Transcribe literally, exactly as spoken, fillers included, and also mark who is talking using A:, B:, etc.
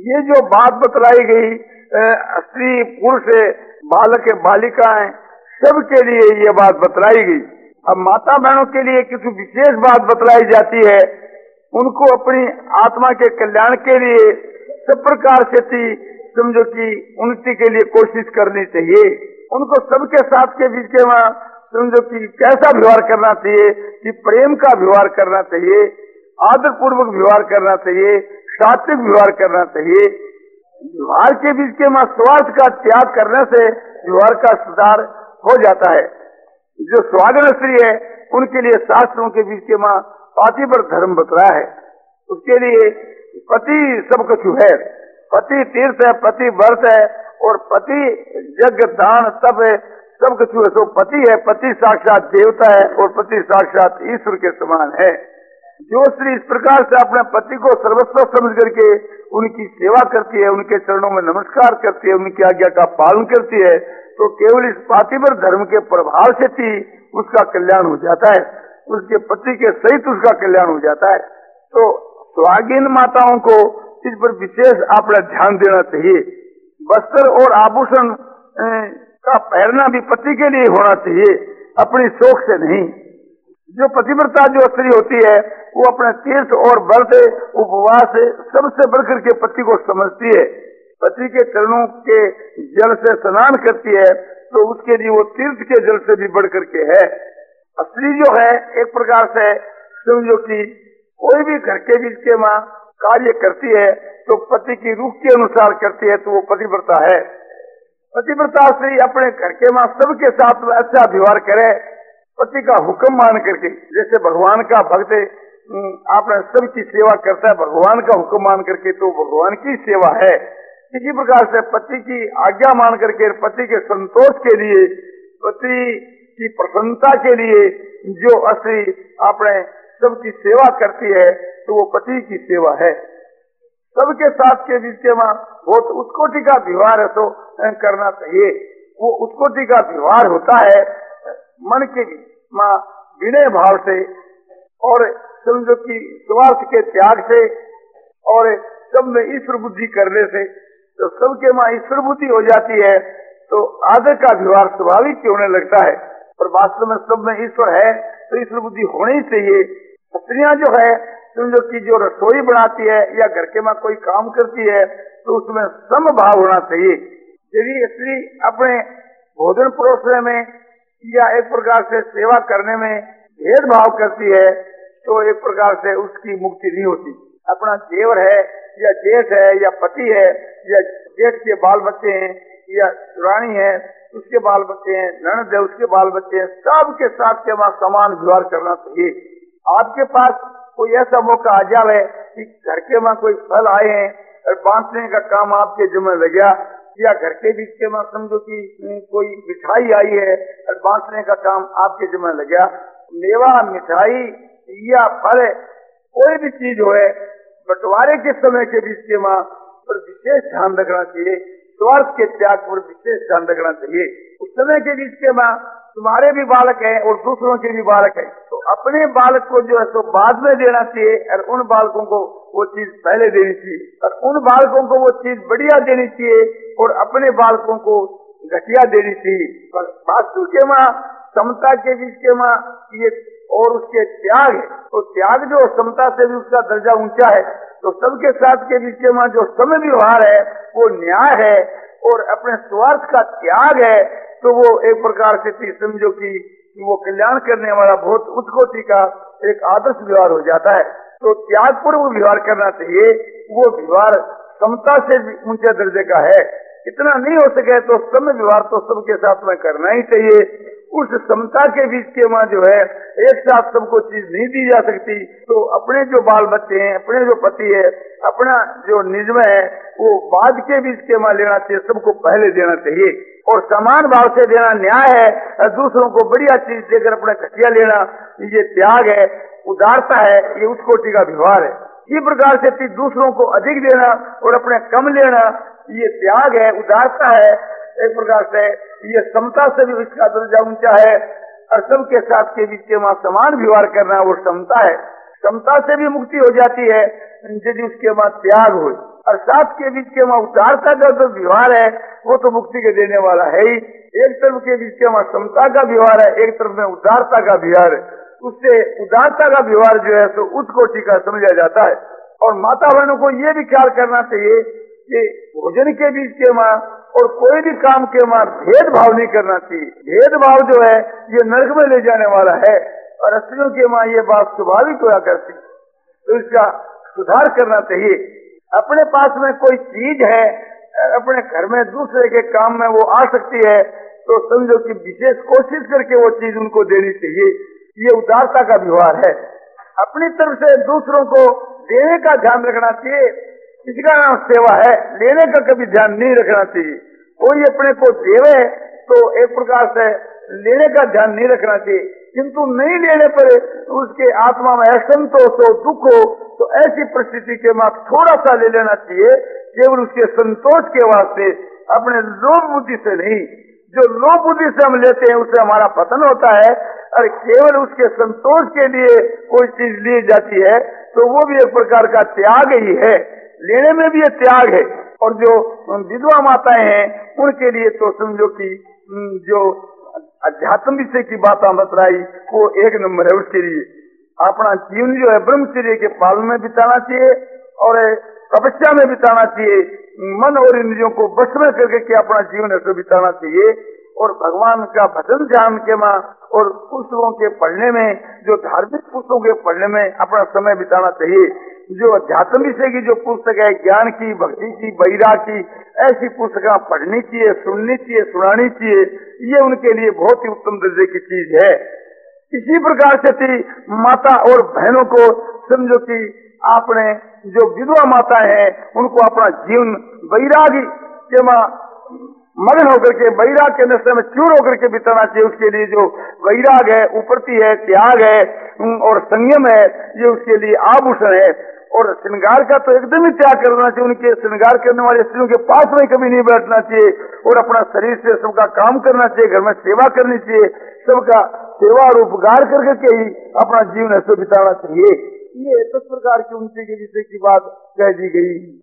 A: ये जो बात बतलाई गई स्त्री पुरुष बालक बालिकाएं सबके लिए ये बात बतलाई गई। अब माता बहनों के लिए किसी विशेष बात बतलाई जाती है, उनको अपनी आत्मा के कल्याण के लिए सब प्रकार से थी समझो कि उन्नति के लिए कोशिश करनी चाहिए। उनको सबके साथ के बीच के वहाँ समझो कि कैसा व्यवहार करना चाहिए, कि प्रेम का व्यवहार करना चाहिए, आदर पूर्वक व्यवहार करना चाहिए, सात्विक व्यवहार करना चाहिए। व्यवहार के बीच के वहाँ स्वार्थ का त्याग करने से व्यवहार का सुधार हो जाता है। जो स्वागन स्त्री है उनके लिए शास्त्रों के बीच के वहाँ पातिव्र धर्म बतलाया है। उसके लिए पति सब कुछ है, पति तीर्थ है, पति व्रत है और पति यज्ञ दान तप है, सब कुछ है। तो पति है, पति साक्षात देवता है और पति साक्षात ईश्वर के समान है। जो स्त्री इस प्रकार से अपने पति को सर्वस्व समझ करके उनकी सेवा करती है, उनके चरणों में नमस्कार करती है, उनकी आज्ञा का पालन करती है, तो केवल इस पातिव्र धर्म के प्रभाव से ही उसका कल्याण हो जाता है, उसके पति के सहित उसका कल्याण हो जाता है। तो स्वागिन माताओं को इस पर विशेष आपने ध्यान देना चाहिए। वस्त्र और आभूषण का पहनना भी पति के लिए होना चाहिए, अपनी शौक से नहीं। जो पतिव्रता जो स्त्री होती है वो अपने तीर्थ और व्रत उपवास सबसे बढ़कर के पति को समझती है। पति के चरणों के जल से स्नान करती है तो उसके लिए वो तीर्थ के जल से भी बढ़कर के है। स्त्री जो है एक प्रकार से समझो कि कोई भी घर के बीच के माँ कार्य करती है तो पति की रूह के अनुसार करती है, तो वो पतिव्रता है। पतिव्रता स्त्री अपने घर के माँ सबके साथ अच्छा व्यवहार करे, पति का हुक्म मान करके। जैसे भगवान का भक्त आपने सबकी सेवा करता है भगवान का हुक्म मान करके, तो भगवान की सेवा है। इसी प्रकार से पति की आज्ञा मान करके, पति के संतोष के लिए, पति की प्रसन्नता के लिए जो स्त्री अपने सबकी सेवा करती है तो वो पति की सेवा है। सबके साथ के बीच के माँ बहुत उत्कोटि का व्यवहार है तो करना चाहिए। वो उत्कोटि का व्यवहार होता है मन के माँ विनय भाव से और समझो कि स्वार्थ के त्याग से और सब में ईश्वर बुद्धि करने से। तो सबके माँ ईश्वर बुद्धि हो जाती है तो आदर का व्यवहार स्वाभाविक होने लगता है। और वास्तव में सब में ईश्वर है तो ईश्वर बुद्धि होनी चाहिए। स्त्रियां जो है समझो कि जो रसोई बनाती है या घर के माँ कोई काम करती है तो उसमें समभाव होना चाहिए। यदि स्त्री अपने भोजन परोसने में या एक प्रकार से सेवा करने में भेदभाव करती है तो एक प्रकार से उसकी मुक्ति नहीं होती। अपना देवर है या जेठ है या पति है या जेठ के बाल बच्चे हैं या रानी है उसके बाल बच्चे हैं, ननद है उसके बाल बच्चे हैं, सबके साथ के वहाँ समान व्यवहार करना चाहिए। आपके पास कोई ऐसा मौका आ जाए कि घर के वहाँ कोई फल आए हैं और बांटने का काम आपके जिम्मे लग गया, या घर के बीच के वहाँ समझो कि कोई मिठाई आई है और बांटने का काम आपके जिम्मे लग गया। मेवा मिठाई या फल कोई भी चीज हो बंटवारे के समय के बीच के वहाँ पर विशेष ध्यान रखना चाहिए। स्वार्थ के त्याग पर विशेष ध्यान रखना चाहिए। उस समय के बीच के माँ तुम्हारे भी बालक हैं और दूसरों के भी बालक हैं तो अपने बालक को जो है तो बाद में देना चाहिए और उन बालकों को वो चीज पहले देनी चाहिए और उन बालकों को वो चीज बढ़िया देनी चाहिए और अपने बालकों को घटिया देनी चाहिए। पर वास्तु के माँ समता के बीच के माँ ये और उसके त्याग है तो त्याग जो समता से भी उसका दर्जा ऊंचा है। तो सबके साथ के बीच के माँ जो समय व्यवहार है वो न्याय है और अपने स्वार्थ का त्याग है तो वो एक प्रकार से समझो कि वो कल्याण करने वाला बहुत उत्कोटि का एक आदर्श व्यवहार हो जाता है। तो त्याग पूर्व व्यवहार करना चाहिए, वो व्यवहार समता से ऊंचे दर्जे का है। इतना नहीं हो सके तो समय व्यवहार तो सबके साथ में करना ही चाहिए। उस समता के बीच के माँ जो है एक साथ सबको चीज नहीं दी जा सकती तो अपने जो बाल बच्चे हैं, अपने जो पति है, अपना जो निजमा है वो बाद के बीच के माँ लेना चाहिए, सबको पहले देना चाहिए और समान भाव से देना न्याय है। दूसरों को बढ़िया चीज देकर अपना घटिया लेना ये त्याग है, उदारता है, ये उत्कोटि का व्यवहार है। इसी प्रकार से दूसरों को अधिक देना और अपने कम लेना ये त्याग है, उदारता है। एक प्रकार से ये समता से भी इसका दर्जा ऊंचा है और सबके साथ के बीच के वहाँ समान व्यवहार करना वो समता है। समता से भी मुक्ति हो जाती है यदि उसके वहां त्याग हो। और सात के बीच के वहां उदारता का जो व्यवहार है वो तो मुक्ति के देने वाला है ही। एक तरफ के बीच के वहां समता का व्यवहार है, एक तरफ में उदारता का व्यवहार है। उससे उदारता का व्यवहार जो है तो उच्च कोटि का समझा जाता है। और माता बहनों को ये भी ख्याल करना चाहिए कि भोजन के बीच के वहां और कोई भी काम के वहां भेदभाव नहीं करना चाहिए। भेदभाव जो है ये नरक में ले जाने वाला है और स्त्रियों के वहां ये बात स्वाभाविक होया करती, तो इसका सुधार करना चाहिए। अपने पास में कोई चीज है, अपने घर में दूसरे के काम में वो आ सकती है, तो समझो कि विशेष कोशिश करके वो चीज उनको देनी चाहिए। ये उदारता का व्यवहार है। अपनी तरफ से दूसरों को देने का ध्यान रखना चाहिए, इसका नाम सेवा है। लेने का कभी ध्यान नहीं रखना चाहिए। कोई अपने को देवे तो एक प्रकार से लेने का ध्यान नहीं रखना चाहिए, किंतु नहीं लेने पर उसके आत्मा में असंतोष हो, दुख हो, तो ऐसी परिस्थिति के बाद थोड़ा सा ले लेना चाहिए, केवल उसके संतोष के वास्ते, अपने लोभ बुद्धि से नहीं। जो लोभ बुद्धि से हम लेते हैं उससे हमारा पतन होता है, और केवल उसके संतोष के लिए कोई चीज ली जाती है तो वो भी एक प्रकार का त्याग ही है। लेने में भी ये त्याग है। और जो विधवा माताएं हैं उनके लिए तो समझो कि जो अध्यात्म विषय की बात बतलाई वो एक नंबर है। उसके लिए अपना जीवन जो है ब्रह्मचर्य के पालन में बिताना चाहिए और तपस्या में बिताना चाहिए। मन और इंद्रियों को बस में करके के अपना जीवन ऐसे बिताना चाहिए। और भगवान का भजन ध्यान के मां और पुस्तकों के पढ़ने में, जो धार्मिक पुस्तकों के पढ़ने में अपना समय बिताना चाहिए। जो अध्यात्म विषय की जो पुस्तक है, ज्ञान की, भक्ति की, वैराग की, ऐसी पुस्तकें पढ़नी चाहिए, सुननी चाहिए, सुनानी चाहिए। ये उनके लिए बहुत ही उत्तम दर्जे की चीज है। इसी प्रकार से थी माता और बहनों को समझो कि आपने जो विधवा माता है उनको अपना जीवन वैरागी के मां मगन होकर के, वैराग के नशे में चूर होकर के बिताना चाहिए। उसके लिए जो वैराग है, उपरती है, त्याग है और संयम है, ये उसके लिए आभूषण है। और श्रृंगार का तो एकदम ही त्याग करना चाहिए। उनके श्रृंगार करने वाले स्त्रियों के पास में कभी नहीं बैठना चाहिए और अपना शरीर से सबका काम करना चाहिए, घर में सेवा करनी चाहिए, सबका सेवा और उपकार करके के ही अपना जीवन ऐसे बिताना चाहिए। ये दस प्रकार की उनसे के विषय की बात कह दी गई।